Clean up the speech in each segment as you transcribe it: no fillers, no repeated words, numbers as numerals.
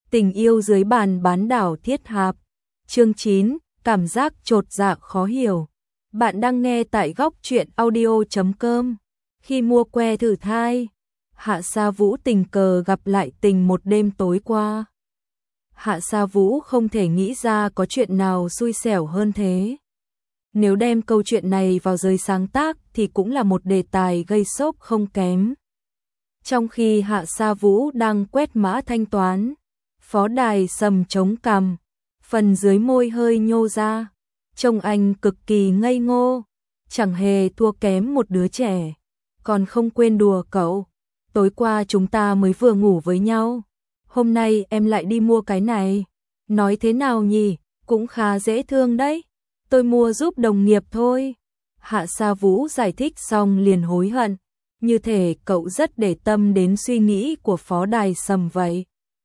Tình yêu dưới bàn bán đảo thiết hạp. Chương 9, cảm giác chột dạ khó hiểu. Bạn đang nghe tại góc truyện audio.com. Khi mua que thử thai, Hạ Sa Vũ tình cờ gặp lại Tình một đêm tối qua. Hạ Sa Vũ không thể nghĩ ra có chuyện nào xui xẻo hơn thế. Nếu đem câu chuyện này vào giới sáng tác thì cũng là một đề tài gây sốc không kém. Trong khi Hạ Sa Vũ đang quét mã thanh toán, Phó Đài Sầm chống cằm, phần dưới môi hơi nhô ra, trông anh cực kỳ ngây ngô, chẳng hề thua kém một đứa trẻ. Còn không quên đùa cậu, tối qua chúng ta mới vừa ngủ với nhau, hôm nay em lại đi mua cái này. Nói thế nào nhỉ, cũng khá dễ thương đấy, tôi mua giúp đồng nghiệp thôi. Hạ Sa Vũ giải thích xong liền hối hận, như thể cậu rất để tâm đến suy nghĩ của Phó Đài Sầm vậy.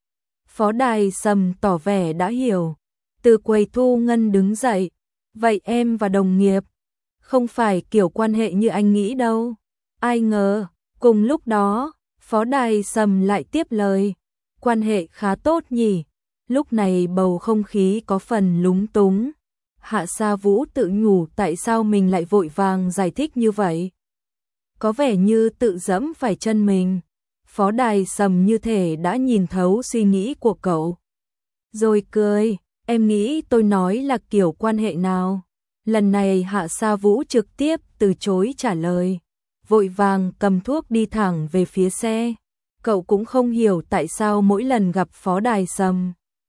Phó Đài Sầm tỏ vẻ đã hiểu, từ quầy thu ngân đứng dậy, vậy em và đồng nghiệp không phải kiểu quan hệ như anh nghĩ đâu. Ai ngờ, cùng lúc đó, Phó Đài Sầm lại tiếp lời, quan hệ khá tốt nhỉ. Lúc này bầu không khí có phần lúng túng. Hạ Sa Vũ tự nhủ tại sao mình lại vội vàng giải thích như vậy. Có vẻ như tự dẫm phải chân mình. Phó Đài Sầm như thể đã nhìn thấu suy nghĩ của cậu. Rồi cười, em nghĩ tôi nói là kiểu quan hệ nào? Lần này Hạ Sa Vũ trực tiếp từ chối trả lời, vội vàng cầm thuốc đi thẳng về phía xe. Cậu cũng không hiểu tại sao mỗi lần gặp Phó Đài Sầm,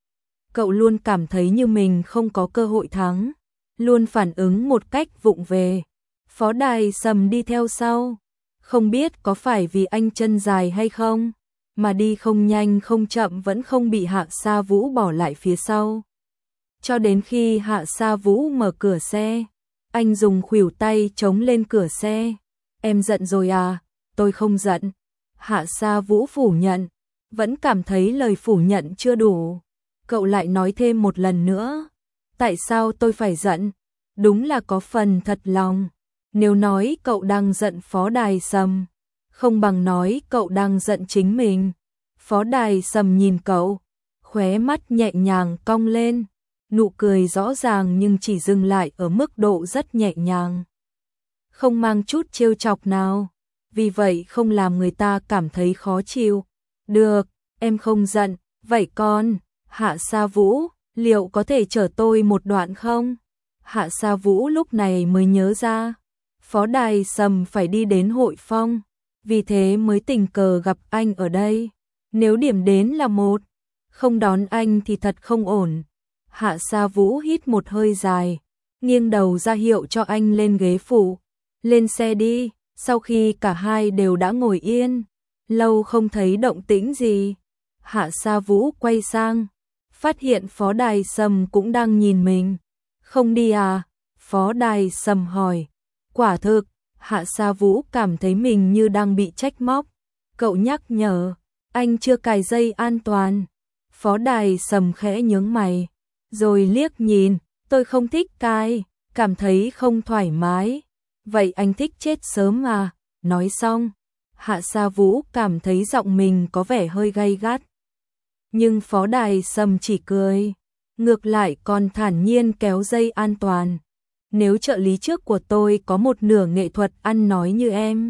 cậu luôn cảm thấy như mình không có cơ hội thắng, luôn phản ứng một cách vụng về. Phó Đài Sầm đi theo sau, không biết có phải vì anh chân dài hay không, mà đi không nhanh không chậm vẫn không bị Hạ Sa Vũ bỏ lại phía sau. Cho đến khi Hạ Sa Vũ mở cửa xe, anh dùng khuỷu tay chống lên cửa xe. Em giận rồi à? Tôi không giận. Hạ Sa Vũ phủ nhận, vẫn cảm thấy lời phủ nhận chưa đủ. Cậu lại nói thêm một lần nữa. Tại sao tôi phải giận? Đúng là có phần thật lòng. Nếu nói cậu đang giận Phó Đài Sầm, không bằng nói cậu đang giận chính mình. Phó Đài Sầm nhìn cậu, khóe mắt nhẹ nhàng cong lên, nụ cười rõ ràng nhưng chỉ dừng lại ở mức độ rất nhẹ nhàng, không mang chút trêu chọc nào, vì vậy không làm người ta cảm thấy khó chịu. Được, em không giận, vậy con, Hạ Sa Vũ, liệu có thể chở tôi một đoạn không? Hạ Sa Vũ lúc này mới nhớ ra, Phó Đài Sầm phải đi đến hội phong, vì thế mới tình cờ gặp anh ở đây. Nếu điểm đến là một, không đón anh thì thật không ổn. Hạ Sa Vũ hít một hơi dài, nghiêng đầu ra hiệu cho anh lên ghế phụ. Lên xe đi. Sau khi cả hai đều đã ngồi yên, lâu không thấy động tĩnh gì, Hạ Sa Vũ quay sang, phát hiện Phó Đài Sầm cũng đang nhìn mình. Không đi à? Phó Đài Sầm hỏi. Quả thực, Hạ Sa Vũ cảm thấy mình như đang bị trách móc. Cậu nhắc nhở, anh chưa cài dây an toàn. Phó Đài Sầm khẽ nhướng mày, rồi liếc nhìn, tôi không thích cài, cảm thấy không thoải mái. Vậy anh thích chết sớm à? Nói xong, Hạ Sa Vũ cảm thấy giọng mình có vẻ hơi gay gắt. Nhưng Phó Đài Sầm chỉ cười, ngược lại còn thản nhiên kéo dây an toàn. Nếu trợ lý trước của tôi có một nửa nghệ thuật ăn nói như em,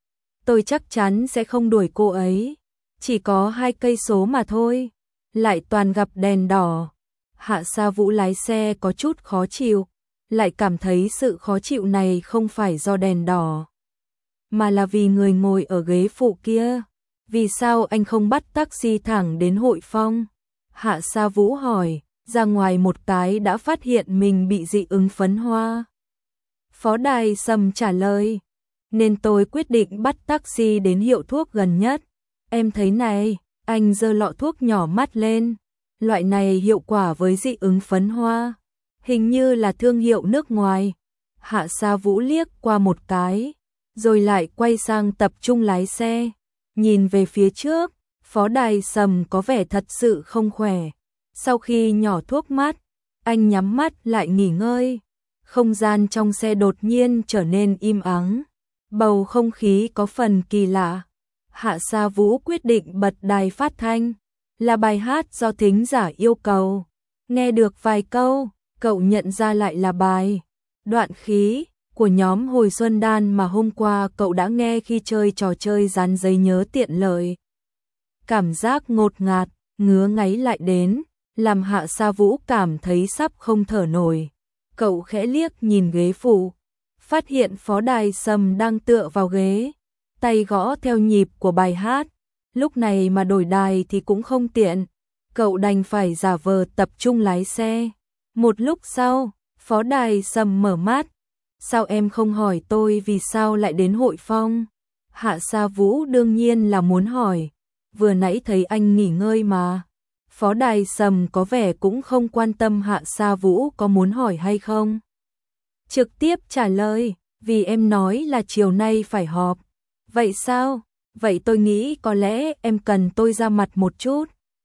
tôi chắc chắn sẽ không đuổi cô ấy. Chỉ có 2 cây số mà thôi, lại toàn gặp đèn đỏ. Hạ Sa Vũ lái xe có chút khó chịu, lại cảm thấy sự khó chịu này không phải do đèn đỏ, mà là vì người ngồi ở ghế phụ kia. Vì sao anh không bắt taxi thẳng đến hội phong? Hạ Sa Vũ hỏi, ra ngoài một cái đã phát hiện mình bị dị ứng phấn hoa. Phó Đài Sầm trả lời, nên tôi quyết định bắt taxi đến hiệu thuốc gần nhất. Em thấy này, anh giơ lọ thuốc nhỏ mắt lên, loại này hiệu quả với dị ứng phấn hoa, hình như là thương hiệu nước ngoài. Hạ Sa Vũ liếc qua một cái, rồi lại quay sang tập trung lái xe, nhìn về phía trước. Phó Đài Sầm có vẻ thật sự không khỏe. Sau khi nhỏ thuốc mắt, anh nhắm mắt lại nghỉ ngơi. Không gian trong xe đột nhiên trở nên im ắng, bầu không khí có phần kỳ lạ. Hạ Sa Vũ quyết định bật đài phát thanh, là bài hát do thính giả yêu cầu. Nghe được vài câu, cậu nhận ra lại là bài Đoạn khí của nhóm Hồi Xuân Đan mà hôm qua cậu đã nghe khi chơi trò chơi dán giấy nhớ tiện lợi. Cảm giác ngột ngạt, ngứa ngáy lại đến, làm Hạ Sa Vũ cảm thấy sắp không thở nổi. Cậu khẽ liếc nhìn ghế phụ, phát hiện Phó Đài Sâm đang tựa vào ghế, tay gõ theo nhịp của bài hát. Lúc này mà đổi đài thì cũng không tiện, cậu đành phải giả vờ tập trung lái xe. Một lúc sau, Phó Đài Sâm mở mắt. Sao em không hỏi tôi vì sao lại đến hội phong? Hạ Sa Vũ đương nhiên là muốn hỏi, vừa nãy thấy anh nghỉ ngơi mà. Phó Đài Sâm có vẻ cũng không quan tâm Hạ Sa Vũ có muốn hỏi hay không. Trực tiếp trả lời, vì em nói là chiều nay phải họp. Vậy sao? Vậy tôi nghĩ có lẽ em cần tôi ra mặt một chút.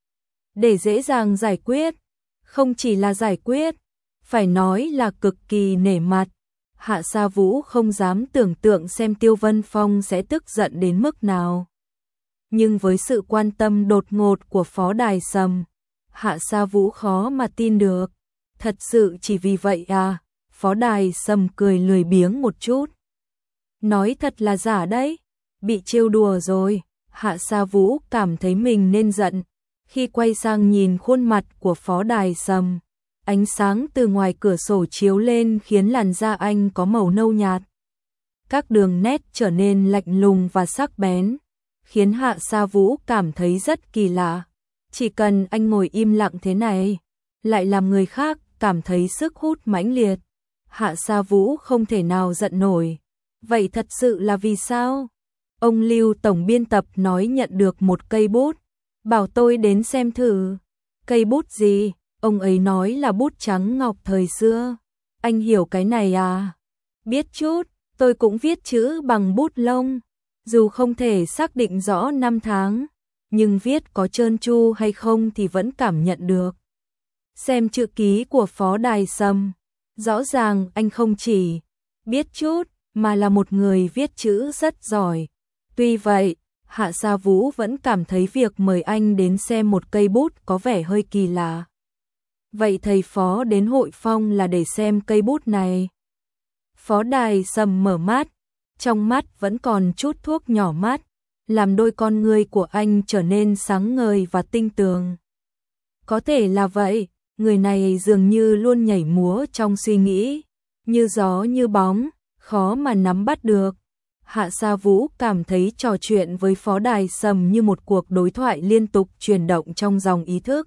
Để dễ dàng giải quyết. Không chỉ là giải quyết, phải nói là cực kỳ nể mặt. Hạ Sa Vũ không dám tưởng tượng xem Tiêu Vân Phong sẽ tức giận đến mức nào. Nhưng với sự quan tâm đột ngột của Phó Đài Sâm, Hạ Sa Vũ khó mà tin được. Thật sự chỉ vì vậy à? Phó Đài Sâm cười lười biếng một chút. Nói thật là giả đấy. Bị trêu đùa rồi. Hạ Sa Vũ cảm thấy mình nên giận. Khi quay sang nhìn khuôn mặt của Phó Đài Sâm, ánh sáng từ ngoài cửa sổ chiếu lên khiến làn da anh có màu nâu nhạt. Các đường nét trở nên lạnh lùng và sắc bén, khiến Hạ Sa Vũ cảm thấy rất kỳ lạ. Chỉ cần anh ngồi im lặng thế này, lại làm người khác cảm thấy sức hút mãnh liệt. Hạ Sa Vũ không thể nào giận nổi. Vậy thật sự là vì sao? Ông Lưu tổng biên tập nói nhận được một cây bút, bảo tôi đến xem thử. Cây bút gì? Ông ấy nói là bút trắng ngọc thời xưa. Anh hiểu cái này à? Biết chút, tôi cũng viết chữ bằng bút lông. Dù không thể xác định rõ năm tháng, nhưng viết có trơn tru hay không thì vẫn cảm nhận được. Xem chữ ký của Phó Đài Sâm, rõ ràng anh không chỉ biết chút, mà là một người viết chữ rất giỏi. Tuy vậy, Hạ Sa Vũ vẫn cảm thấy việc mời anh đến xem một cây bút có vẻ hơi kỳ lạ. Vậy thầy Phó đến hội phong là để xem cây bút này? Phó Đài Sâm mở mắt, trong mắt vẫn còn chút thuốc nhỏ mắt, làm đôi con ngươi của anh trở nên sáng ngời và tinh tường. Có thể là vậy, người này dường như luôn nhảy múa trong suy nghĩ, như gió như bóng, khó mà nắm bắt được. Hạ Sa Vũ cảm thấy trò chuyện với Phó Đài Sâm như một cuộc đối thoại liên tục chuyển động trong dòng ý thức.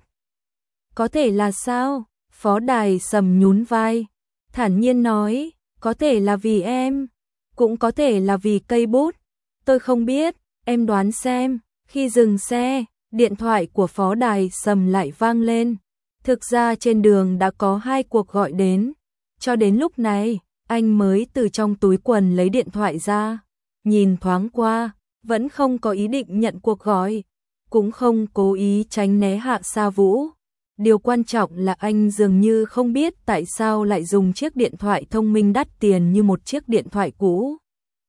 Có thể là sao? Phó Đài Sâm nhún vai, thản nhiên nói, có thể là vì em, cũng có thể là vì cây bút. Tôi không biết, em đoán xem. Khi dừng xe, điện thoại của Phó Đài Sâm lại vang lên. Thực ra trên đường đã có 2 cuộc gọi đến. Cho đến lúc này, anh mới từ trong túi quần lấy điện thoại ra. Nhìn thoáng qua, vẫn không có ý định nhận cuộc gọi, cũng không cố ý tránh né Hạ Sa Vũ. Điều quan trọng là anh dường như không biết tại sao lại dùng chiếc điện thoại thông minh đắt tiền như một chiếc điện thoại cũ.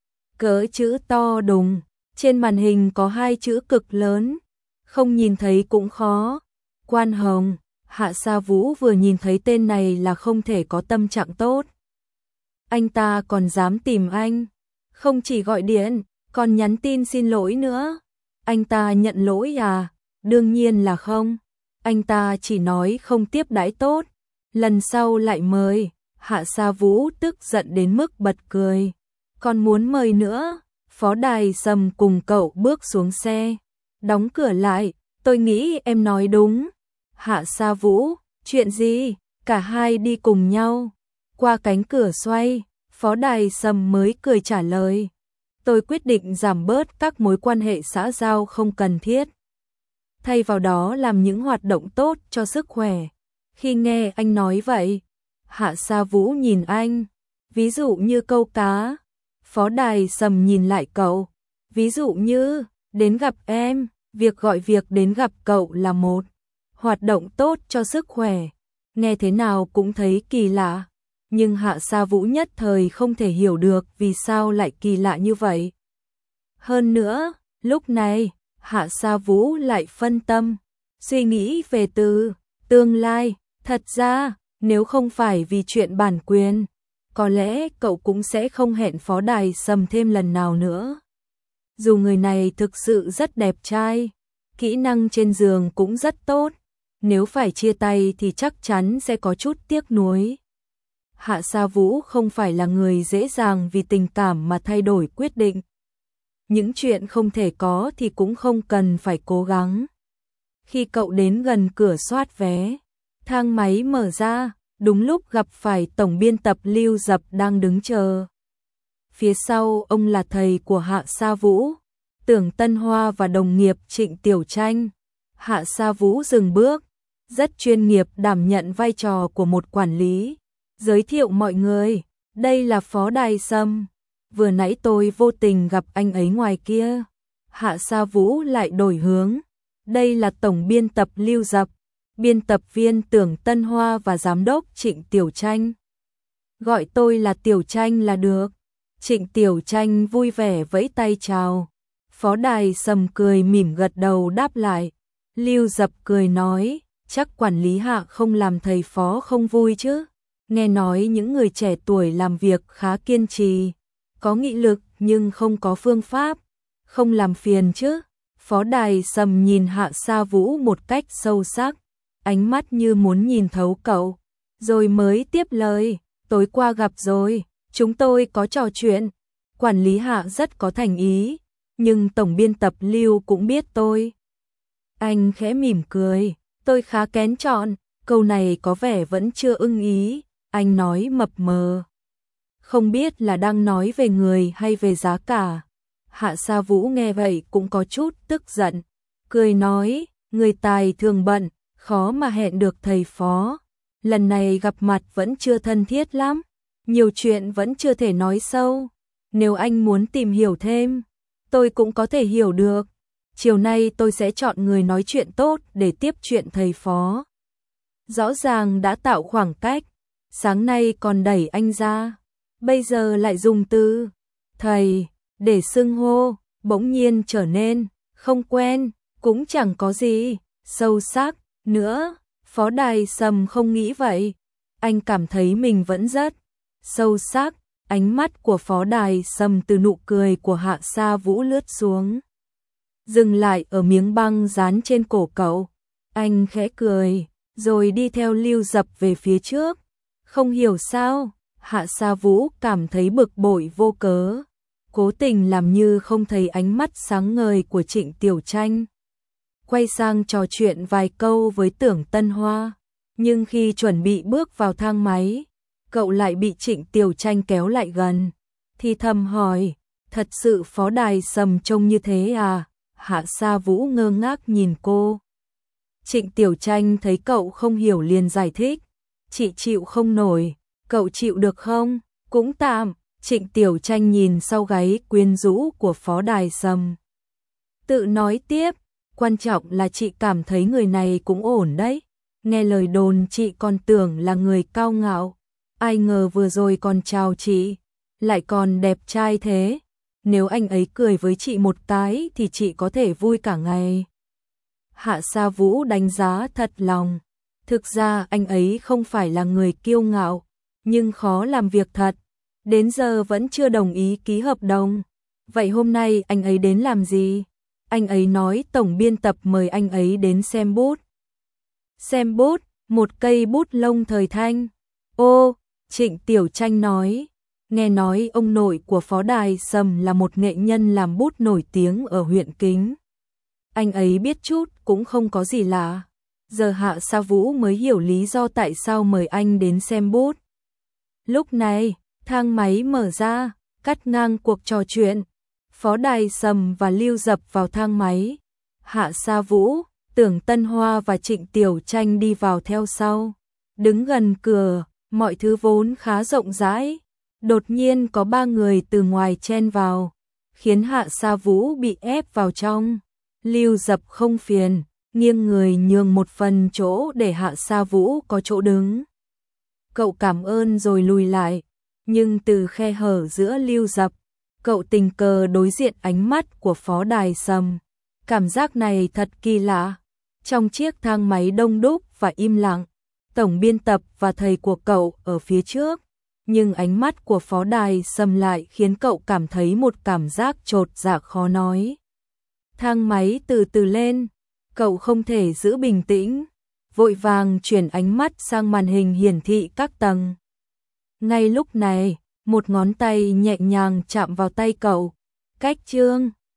Cỡ chữ to đùng, trên màn hình có 2 chữ cực lớn, không nhìn thấy cũng khó. Quan Hồng. Hạ Sa Vũ vừa nhìn thấy tên này là không thể có tâm trạng tốt. Anh ta còn dám tìm anh, không chỉ gọi điện, còn nhắn tin xin lỗi nữa. Anh ta nhận lỗi à? Đương nhiên là không. Anh ta chỉ nói không tiếp đãi tốt, lần sau lại mời. Hạ Sa Vũ tức giận đến mức bật cười. Còn muốn mời nữa? Phó Đài Sâm cùng cậu bước xuống xe, đóng cửa lại. Tôi nghĩ em nói đúng. Hạ Sa Vũ, chuyện gì? Cả hai đi cùng nhau. Qua cánh cửa xoay, Phó Đài Sâm mới cười trả lời. Tôi quyết định giảm bớt các mối quan hệ xã giao không cần thiết, thay vào đó làm những hoạt động tốt cho sức khỏe. Khi nghe anh nói vậy, Hạ Sa Vũ nhìn anh. Ví dụ như câu cá. Phó Đài Sâm nhìn lại cậu. Ví dụ như, đến gặp em, việc gọi việc đến gặp cậu là một hoạt động tốt cho sức khỏe. Nghe thế nào cũng thấy kỳ lạ. Nhưng Hạ Sa Vũ nhất thời không thể hiểu được vì sao lại kỳ lạ như vậy. Hơn nữa, lúc này, Hạ Sa Vũ lại phân tâm, suy nghĩ về tương lai. Thật ra, nếu không phải vì chuyện bản quyền, có lẽ cậu cũng sẽ không hẹn Phó Đài Sầm thêm lần nào nữa. Dù người này thực sự rất đẹp trai, kỹ năng trên giường cũng rất tốt, nếu phải chia tay thì chắc chắn sẽ có chút tiếc nuối. Hạ Sa Vũ không phải là người dễ dàng vì tình cảm mà thay đổi quyết định. Những chuyện không thể có thì cũng không cần phải cố gắng. Khi cậu đến gần cửa soát vé, thang máy mở ra, đúng lúc gặp phải tổng biên tập Lưu Dập đang đứng chờ. Phía sau ông là thầy của Hạ Sa Vũ, Tưởng Tân Hoa và đồng nghiệp Trịnh Tiểu Tranh. Hạ Sa Vũ dừng bước, rất chuyên nghiệp đảm nhận vai trò của một quản lý. Giới thiệu mọi người, đây là Phó Đài Sâm. Vừa nãy tôi vô tình gặp anh ấy ngoài kia. Hạ Sa Vũ lại đổi hướng. Đây là tổng biên tập Lưu Dập, biên tập viên Tưởng Tân Hoa và giám đốc Trịnh Tiểu Tranh. Gọi tôi là Tiểu Tranh là được. Trịnh Tiểu Tranh vui vẻ vẫy tay chào. Phó Đài Sâm cười mỉm gật đầu đáp lại. Lưu Dập cười nói, chắc quản lý Hạ không làm thầy Phó không vui chứ. Nghe nói những người trẻ tuổi làm việc khá kiên trì, có nghị lực nhưng không có phương pháp, không làm phiền chứ. Phó Đài Sâm nhìn Hạ Sa Vũ một cách sâu sắc, ánh mắt như muốn nhìn thấu cậu, rồi mới tiếp lời, tối qua gặp rồi, chúng tôi có trò chuyện, quản lý Hạ rất có thành ý, nhưng tổng biên tập Lưu cũng biết tôi. Anh khẽ mỉm cười, tôi khá kén chọn, câu này có vẻ vẫn chưa ưng ý, anh nói mập mờ. Không biết là đang nói về người hay về giá cả. Hạ Sa Vũ nghe vậy cũng có chút tức giận, cười nói, người tài thường bận, khó mà hẹn được thầy Phó. Lần này gặp mặt vẫn chưa thân thiết lắm, nhiều chuyện vẫn chưa thể nói sâu. Nếu anh muốn tìm hiểu thêm, tôi cũng có thể hiểu được. Chiều nay tôi sẽ chọn người nói chuyện tốt để tiếp chuyện thầy Phó. Rõ ràng đã tạo khoảng cách, sáng nay còn đẩy anh ra, bây giờ lại dùng từ thầy để xưng hô, bỗng nhiên trở nên không quen, cũng chẳng có gì sâu sắc nữa. Phó Đài Sâm không nghĩ vậy, anh cảm thấy mình vẫn rất sâu sắc. Ánh mắt của Phó Đài Sâm từ nụ cười của Hạ Sa Vũ lướt xuống, dừng lại ở miếng băng dán trên cổ cậu. Anh khẽ cười, rồi đi theo Lưu Dập về phía trước. Không hiểu sao, Hạ Sa Vũ cảm thấy bực bội vô cớ, cố tình làm như không thấy ánh mắt sáng ngời của Trịnh Tiểu Tranh. Quay sang trò chuyện vài câu với Tưởng Tân Hoa, nhưng khi chuẩn bị bước vào thang máy, cậu lại bị Trịnh Tiểu Tranh kéo lại gần, thì thầm hỏi, thật sự Phó Đài Sâm trông như thế à? Hạ Sa Vũ ngơ ngác nhìn cô. Trịnh Tiểu Tranh thấy cậu không hiểu liền giải thích, chị chịu không nổi, cậu chịu được không? Cũng tạm. Trịnh Tiểu Tranh nhìn sau gáy quyến rũ của Phó Đài Sâm, tự nói tiếp, quan trọng là chị cảm thấy người này cũng ổn đấy. Nghe lời đồn chị còn tưởng là người cao ngạo, ai ngờ vừa rồi còn chào chị, lại còn đẹp trai thế. Nếu anh ấy cười với chị một cái thì chị có thể vui cả ngày. Hạ Sa Vũ đánh giá thật lòng. Thực ra anh ấy không phải là người kiêu ngạo, nhưng khó làm việc thật. Đến giờ vẫn chưa đồng ý ký hợp đồng. Vậy hôm nay anh ấy đến làm gì? Anh ấy nói tổng biên tập mời anh ấy đến xem bút. Xem bút, một cây bút lông thời thanh. Ô, Trịnh Tiểu Tranh nói. Nghe nói ông nội của Phó Đài Sâm là một nghệ nhân làm bút nổi tiếng ở huyện Kính. Anh ấy biết chút cũng không có gì lạ. Giờ Hạ Sa Vũ mới hiểu lý do tại sao mời anh đến xem bút. Lúc này, thang máy mở ra, cắt ngang cuộc trò chuyện. Phó Đài Sâm và Lưu Dập vào thang máy. Hạ Sa Vũ, Tưởng Tân Hoa và Trịnh Tiểu Tranh đi vào theo sau. Đứng gần cửa, mọi thứ vốn khá rộng rãi. Đột nhiên có ba người từ ngoài chen vào, khiến Hạ Sa Vũ bị ép vào trong. Lưu Dập không phiền, nghiêng người nhường một phần chỗ để Hạ Sa Vũ có chỗ đứng. Cậu cảm ơn rồi lùi lại, nhưng từ khe hở giữa Lưu Dập, cậu tình cờ đối diện ánh mắt của Phó Đài Sâm. Cảm giác này thật kỳ lạ. Trong chiếc thang máy đông đúc và im lặng, tổng biên tập và thầy của cậu ở phía trước, nhưng ánh mắt của phó đài Sâm lại khiến cậu cảm thấy một cảm giác chột dạ khó nói. Thang máy từ từ lên, cậu không thể giữ bình tĩnh, vội vàng chuyển ánh mắt sang màn hình hiển thị các tầng. Ngay lúc này, một ngón tay nhẹ nhàng chạm vào tay cậu, cách chương